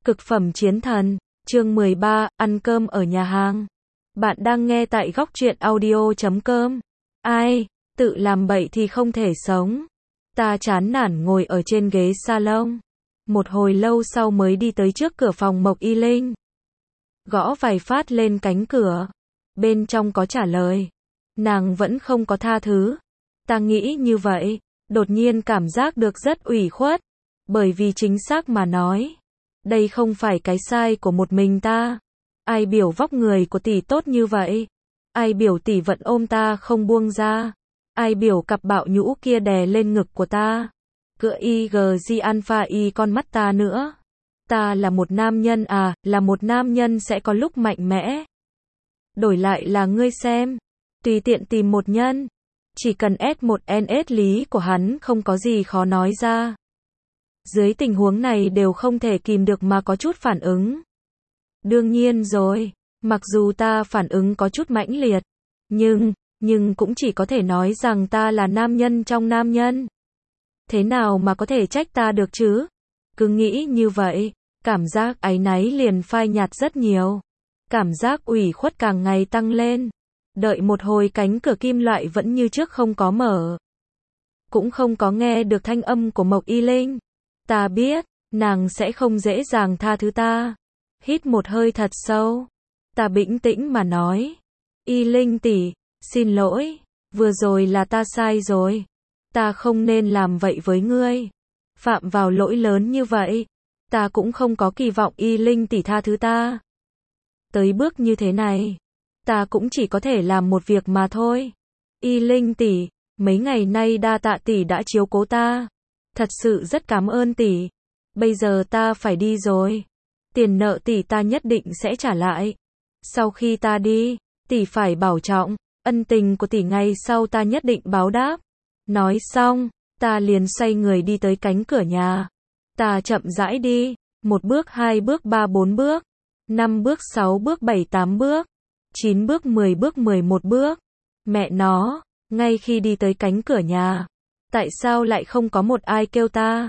Cực phẩm chiến thần, chương 13, ăn cơm ở nhà hàng. Bạn đang nghe tại góc truyện audio.com. Ai, tự làm bậy thì không thể sống. Ta chán nản ngồi ở trên ghế salon. Một hồi lâu sau mới đi tới trước cửa phòng Mộc Y Linh. Gõ vài phát lên cánh cửa. Bên trong có trả lời. Nàng vẫn không có tha thứ. Ta nghĩ như vậy, đột nhiên cảm giác được rất ủy khuất. Bởi vì chính xác mà nói, đây không phải cái sai của một mình ta. Ai biểu vóc người của tỷ tốt như vậy? Ai biểu tỷ vẫn ôm ta không buông ra? Ai biểu cặp bạo nhũ kia đè lên ngực của ta? Cựa IG Alpha Y con mắt ta nữa. Ta là một nam nhân à, là một nam nhân sẽ có lúc mạnh mẽ. Đổi lại là ngươi xem. Tùy tiện tìm một nhân. Chỉ cần S1NS lý của hắn không có gì khó nói ra. Dưới tình huống này đều không thể kìm được mà có chút phản ứng. Đương nhiên rồi, mặc dù ta phản ứng có chút mãnh liệt, nhưng cũng chỉ có thể nói rằng ta là nam nhân trong nam nhân. Thế nào mà có thể trách ta được chứ? Cứ nghĩ như vậy, cảm giác áy náy liền phai nhạt rất nhiều. Cảm giác ủy khuất càng ngày tăng lên. Đợi một hồi cánh cửa kim loại vẫn như trước không có mở. Cũng không có nghe được thanh âm của Mộc Y Linh. Ta biết, nàng sẽ không dễ dàng tha thứ ta. Hít một hơi thật sâu. Ta bình tĩnh mà nói. Y Linh tỷ, xin lỗi. Vừa rồi là ta sai rồi. Ta không nên làm vậy với ngươi. Phạm vào lỗi lớn như vậy. Ta cũng không có kỳ vọng Y Linh tỷ tha thứ ta. Tới bước như thế này, ta cũng chỉ có thể làm một việc mà thôi. Y Linh tỷ, mấy ngày nay đa tạ tỷ đã chiếu cố ta. Thật sự rất cảm ơn tỷ. Bây giờ ta phải đi rồi. Tiền nợ tỷ ta nhất định sẽ trả lại. Sau khi ta đi, tỷ phải bảo trọng. Ân tình của tỷ ngày sau ta nhất định báo đáp. Nói xong, ta liền xoay người đi tới cánh cửa nhà. Ta chậm rãi đi. 1 bước, 2 bước, 3, 4 bước. 5 bước, 6 bước, 7, 8 bước. 9 bước, 10 bước, 11 bước. Mẹ nó, ngay khi đi tới cánh cửa nhà. Tại sao lại không có một ai kêu ta?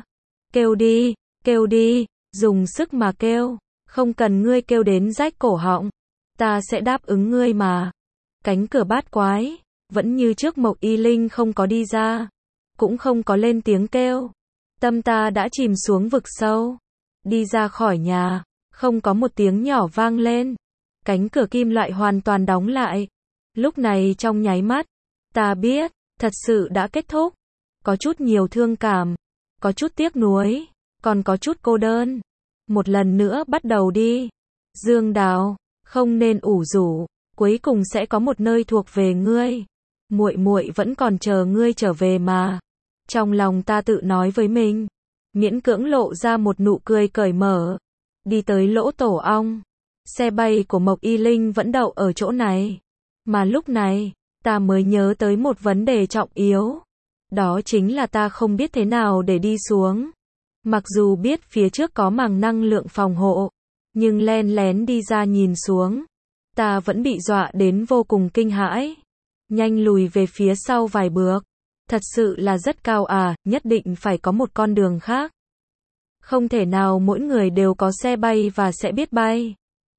Kêu đi, dùng sức mà kêu. Không cần ngươi kêu đến rách cổ họng. Ta sẽ đáp ứng ngươi mà. Cánh cửa bát quái. Vẫn như trước Mộc Y Linh không có đi ra. Cũng không có lên tiếng kêu. Tâm ta đã chìm xuống vực sâu. Đi ra khỏi nhà. Không có một tiếng nhỏ vang lên. Cánh cửa kim loại hoàn toàn đóng lại. Lúc này trong nháy mắt. Ta biết, thật sự đã kết thúc. Có chút nhiều thương cảm. Có chút tiếc nuối. Còn có chút cô đơn. Một lần nữa bắt đầu đi. Dương Đào, không nên ủ rũ. Cuối cùng sẽ có một nơi thuộc về ngươi. Muội muội vẫn còn chờ ngươi trở về mà. Trong lòng ta tự nói với mình. Miễn cưỡng lộ ra một nụ cười cởi mở. Đi tới lỗ tổ ong. Xe bay của Mộc Y Linh vẫn đậu ở chỗ này. Mà lúc này, ta mới nhớ tới một vấn đề trọng yếu. Đó chính là ta không biết thế nào để đi xuống. Mặc dù biết phía trước có màng năng lượng phòng hộ, nhưng len lén đi ra nhìn xuống, ta vẫn bị dọa đến vô cùng kinh hãi. Nhanh lùi về phía sau vài bước. Thật sự là rất cao à, nhất định phải có một con đường khác. Không thể nào mỗi người đều có xe bay và sẽ biết bay.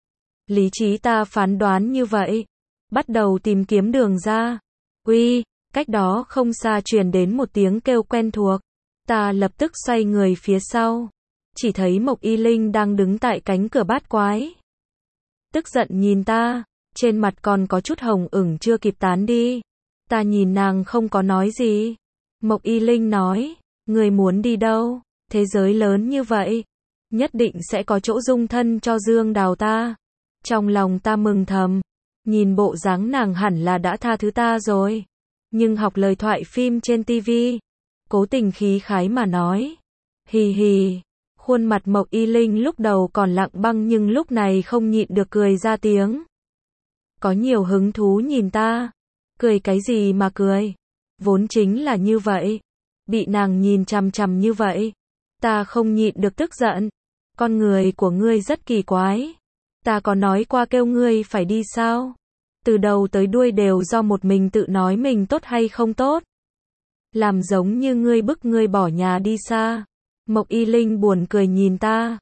Lý trí ta phán đoán như vậy. Bắt đầu tìm kiếm đường ra. Uy, cách đó không xa truyền đến một tiếng kêu quen thuộc. Ta lập tức xoay người phía sau. Chỉ thấy Mộc Y Linh đang đứng tại cánh cửa bát quái. Tức giận nhìn ta. Trên mặt còn có chút hồng ửng chưa kịp tán đi. Ta nhìn nàng không có nói gì. Mộc Y Linh nói. Người muốn đi đâu? Thế giới lớn như vậy. Nhất định sẽ có chỗ dung thân cho Dương Đào ta. Trong lòng ta mừng thầm. Nhìn bộ dáng nàng hẳn là đã tha thứ ta rồi. Nhưng học lời thoại phim trên TV. Cố tình khí khái mà nói. Hì hì. Khuôn mặt Mộc Y Linh lúc đầu còn lặng băng nhưng lúc này không nhịn được cười ra tiếng. Có nhiều hứng thú nhìn ta. Cười cái gì mà cười. Vốn chính là như vậy. Bị nàng nhìn chằm chằm như vậy. Ta không nhịn được tức giận. Con người của ngươi rất kỳ quái. Ta có nói qua kêu ngươi phải đi sao? Từ đầu tới đuôi đều do một mình tự nói mình tốt hay không tốt. Làm giống như ngươi bức ngươi bỏ nhà đi xa. Mộc Y Linh buồn cười nhìn ta.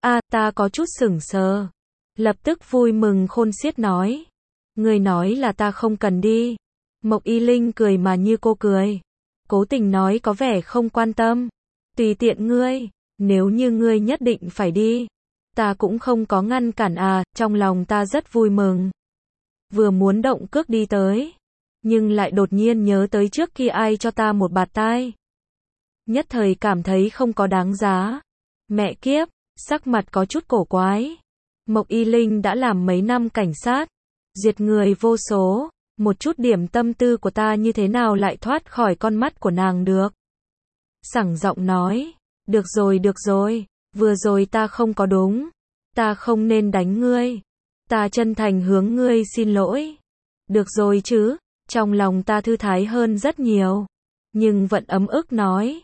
Ta có chút sững sờ. Lập tức vui mừng khôn xiết nói. Ngươi nói là ta không cần đi. Mộc Y Linh cười mà như cô cười. Cố tình nói có vẻ không quan tâm. Tùy tiện ngươi, nếu như ngươi nhất định phải đi. Ta cũng không có ngăn cản trong lòng ta rất vui mừng. Vừa muốn động cước đi tới. Nhưng lại đột nhiên nhớ tới trước khi ai cho ta một bạt tai. Nhất thời cảm thấy không có đáng giá. Mẹ kiếp, sắc mặt có chút cổ quái. Mộc Y Linh đã làm mấy năm cảnh sát. Diệt người vô số. Một chút điểm tâm tư của ta như thế nào lại thoát khỏi con mắt của nàng được. Sẳng giọng nói. Được rồi. Vừa rồi ta không có đúng. Ta không nên đánh ngươi. Ta chân thành hướng ngươi xin lỗi. Được rồi chứ. Trong lòng ta thư thái hơn rất nhiều. Nhưng vẫn ấm ức nói.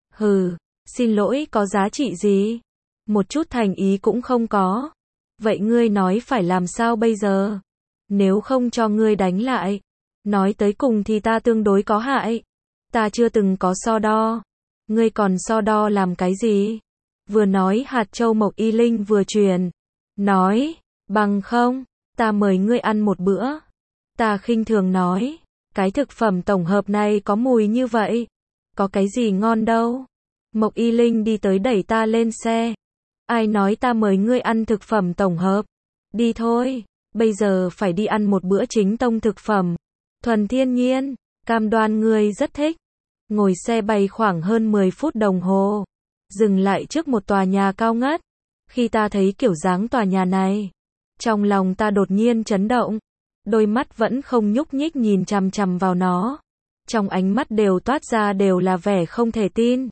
Xin lỗi có giá trị gì? Một chút thành ý cũng không có. Vậy ngươi nói phải làm sao bây giờ? Nếu không cho ngươi đánh lại. Nói tới cùng thì ta tương đối có hại. Ta chưa từng có so đo. Ngươi còn so đo làm cái gì? Vừa nói hạt châu Mộc Y Linh vừa truyền. Nói, bằng không, ta mời ngươi ăn một bữa. Ta khinh thường nói, cái thực phẩm tổng hợp này có mùi như vậy. Có cái gì ngon đâu. Mộc Y Linh đi tới đẩy ta lên xe. Ai nói ta mời ngươi ăn thực phẩm tổng hợp? Đi thôi, bây giờ phải đi ăn một bữa chính tông thực phẩm. Thuần thiên nhiên, cam đoan ngươi rất thích. Ngồi xe bay khoảng hơn 10 phút đồng hồ. Dừng lại trước một tòa nhà cao ngất. Khi ta thấy kiểu dáng tòa nhà này, trong lòng ta đột nhiên chấn động. Đôi mắt vẫn không nhúc nhích nhìn chằm chằm vào nó. Trong ánh mắt đều toát ra đều là vẻ không thể tin.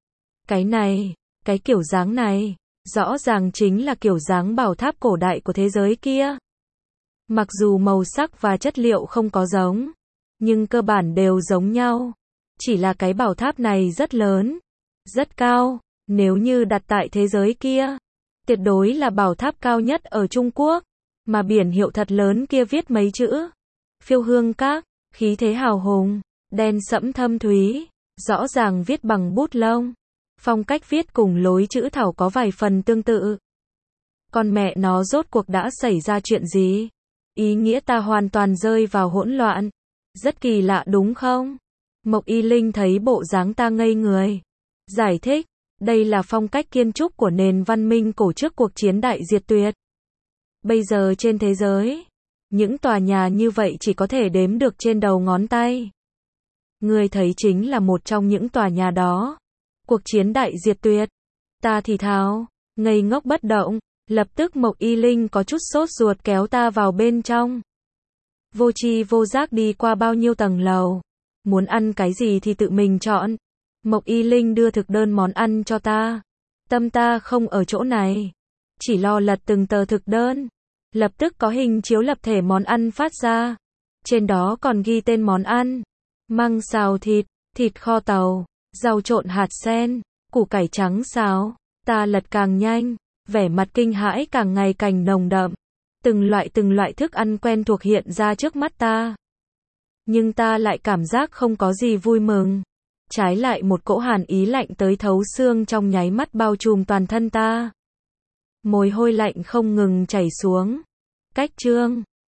Cái kiểu dáng này, rõ ràng chính là kiểu dáng bảo tháp cổ đại của thế giới kia. Mặc dù màu sắc và chất liệu không có giống, nhưng cơ bản đều giống nhau. Chỉ là cái bảo tháp này rất lớn, rất cao, nếu như đặt tại thế giới kia, tuyệt đối là bảo tháp cao nhất ở Trung Quốc, mà biển hiệu thật lớn kia viết mấy chữ. Phiêu Hương Các, khí thế hào hùng, đen sẫm thâm thúy, rõ ràng viết bằng bút lông. Phong cách viết cùng lối chữ thảo có vài phần tương tự. Con mẹ nó rốt cuộc đã xảy ra chuyện gì? Ý nghĩa ta hoàn toàn rơi vào hỗn loạn. Rất kỳ lạ đúng không? Mộc Y Linh thấy bộ dáng ta ngây người. Giải thích, đây là phong cách kiến trúc của nền văn minh cổ trước cuộc chiến đại diệt tuyệt. Bây giờ trên thế giới, những tòa nhà như vậy chỉ có thể đếm được trên đầu ngón tay. Ngươi thấy chính là một trong những tòa nhà đó. Cuộc chiến đại diệt tuyệt. Ta thì thào, ngây ngốc bất động. Lập tức Mộc Y Linh có chút sốt ruột kéo ta vào bên trong. Vô tri vô giác đi qua bao nhiêu tầng lầu. Muốn ăn cái gì thì tự mình chọn. Mộc Y Linh đưa thực đơn món ăn cho ta. Tâm ta không ở chỗ này. Chỉ lo lật từng tờ thực đơn. Lập tức có hình chiếu lập thể món ăn phát ra. Trên đó còn ghi tên món ăn. Măng xào thịt, thịt kho tàu, rau trộn hạt sen, củ cải trắng xào. Ta lật càng nhanh, vẻ mặt kinh hãi càng ngày càng nồng đậm. Từng loại thức ăn quen thuộc hiện ra trước mắt ta. Nhưng ta lại cảm giác không có gì vui mừng. Trái lại một cỗ hàn ý lạnh tới thấu xương trong nháy mắt bao trùm toàn thân ta. Mồ hôi lạnh không ngừng chảy xuống. Cách chương